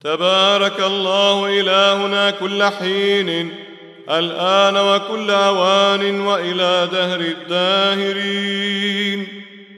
تبارك الله إلهنا كل حين، الآن وكل أوان وإلى دهر الداهرين.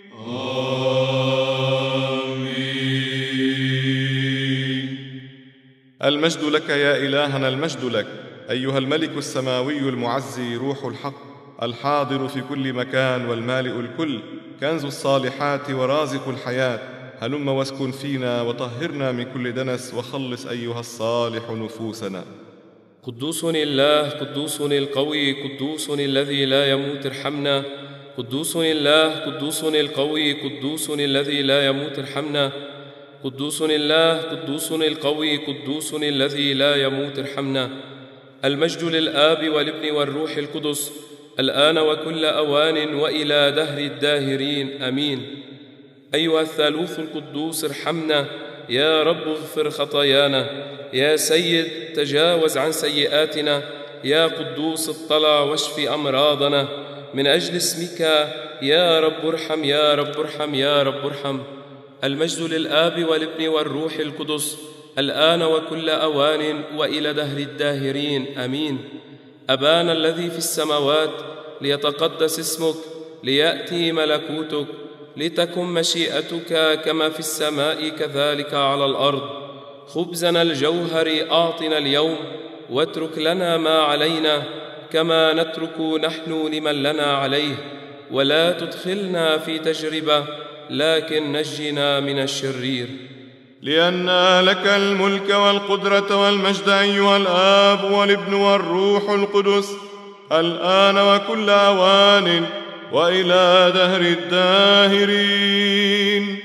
آمين. المجد لك يا إلهنا، المجد لك أيها الملك السماوي المعزي، روح الحق الحاضر في كل مكان والمالئ الكل، كنز الصالحات ورازق الحياة. هلم واسكن فينا وطهرنا من كل دنس، وخلص أيها الصالح نفوسنا. قدوس الله، قدوس القوي، قدوس الذي لا يموت، ارحمنا. قدوس الله، قدوس القوي، قدوس الذي لا يموت، ارحمنا. قدوس الله، قدوس القوي، قدوس الذي لا يموت، ارحمنا. المجد للآب والابن والروح القدس، الآن وكل أوان وإلى دهر الداهرين، آمين. أيها الثالوث القدوس ارحمنا. يا رب اغفر خطايانا. يا سيد تجاوز عن سيئاتنا. يا قدوس اطلع واشف أمراضنا. من أجل اسمك يا رب ارحم، يا رب ارحم، يا رب ارحم. المجد للآب والابن والروح القدس، الآن وكل أوان وإلى دهر الداهرين، آمين. أبانا الذي في السماوات، ليتقدس اسمك، ليأتي ملكوتك، لتكن مشيئتك كما في السماء كذلك على الأرض. خبزنا الجوهري أعطنا اليوم، واترك لنا ما علينا كما نترك نحن لمن لنا عليه، ولا تدخلنا في تجربة، لكن نجنا من الشرير. لأن لك الملك والقدرة والمجد أيها الآب والابن والروح القدس، الآن وكل أوان وإلى دهر الداهرين.